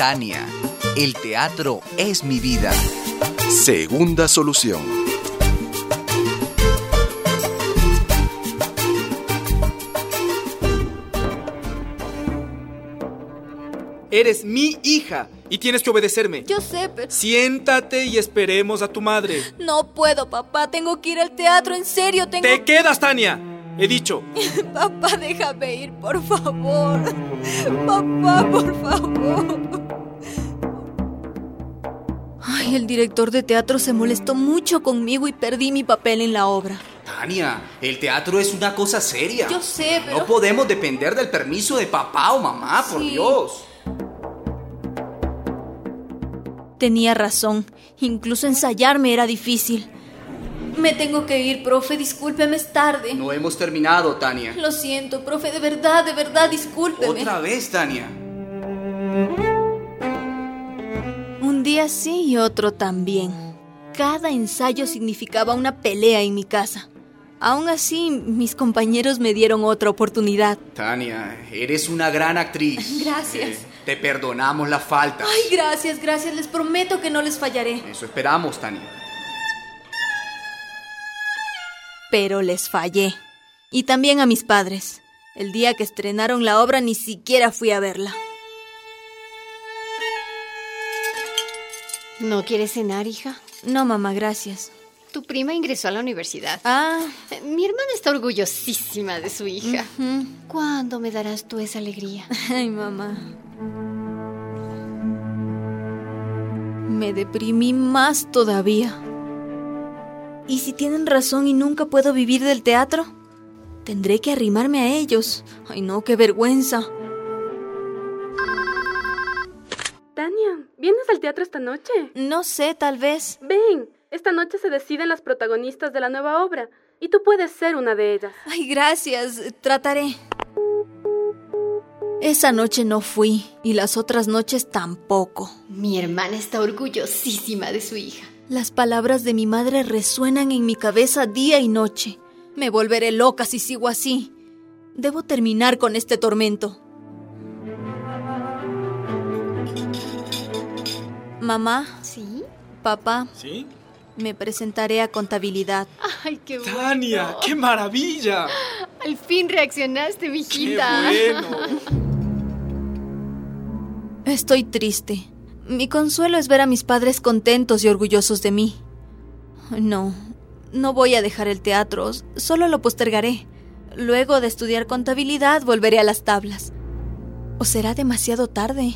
Tania, el teatro es mi vida. Segunda solución. Eres mi hija y tienes que obedecerme. Yo sé, pero... Siéntate y esperemos a tu madre. No puedo, papá. Tengo que ir al teatro. En serio, tengo... ¡Te quedas, Tania! He dicho. Papá, déjame ir, por favor. Papá, por favor. Ay, el director de teatro se molestó mucho conmigo y perdí mi papel en la obra. Tania, el teatro es una cosa seria. Yo sé, pero... No podemos depender del permiso de papá o mamá, por Sí. Dios. Tenía razón. Incluso ensayarme era difícil. Me tengo que ir, profe. Discúlpeme, es tarde. No hemos terminado, Tania. Lo siento, profe. De verdad, discúlpeme. Otra vez, Tania. Un día sí y otro también. Cada ensayo significaba una pelea en mi casa. Aún así, mis compañeros me dieron otra oportunidad. Tania, eres una gran actriz. Gracias. Te perdonamos la falta. Ay, gracias. Les prometo que no les fallaré. Eso esperamos, Tania. Pero les fallé. Y también a mis padres. El día que estrenaron la obra ni siquiera fui a verla. ¿No quieres cenar, hija? No, mamá, gracias. Tu prima ingresó a la universidad. Ah. Mi hermana está orgullosísima de su hija. ¿Cuándo me darás tú esa alegría? Ay, mamá. Me deprimí más todavía. ¿Y si tienen razón y nunca puedo vivir del teatro? Tendré que arrimarme a ellos. Ay, no, qué vergüenza. Tania, ¿vienes al teatro esta noche? No sé, tal vez. Ven, esta noche se deciden las protagonistas de la nueva obra y tú puedes ser una de ellas. Ay, gracias, trataré. Esa noche no fui y las otras noches tampoco. Mi hermana está orgullosísima de su hija. Las palabras de mi madre resuenan en mi cabeza día y noche. Me volveré loca si sigo así. Debo terminar con este tormento. Mamá. ¿Sí? Papá. ¿Sí? Me presentaré a contabilidad. ¡Ay, qué bueno! ¡Tania, qué maravilla! Al fin reaccionaste, ¡Qué mijita. bueno! Estoy triste. Mi consuelo es ver a mis padres contentos y orgullosos de mí. No voy a dejar el teatro, solo lo postergaré. Luego de estudiar contabilidad volveré a las tablas. ¿O será demasiado tarde?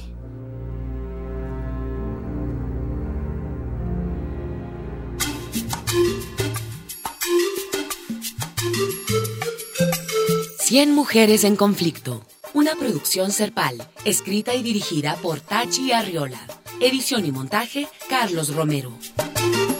Cien mujeres en conflicto. Una producción Serpal, escrita y dirigida por Tachi Arriola. Edición y montaje, Carlos Romero.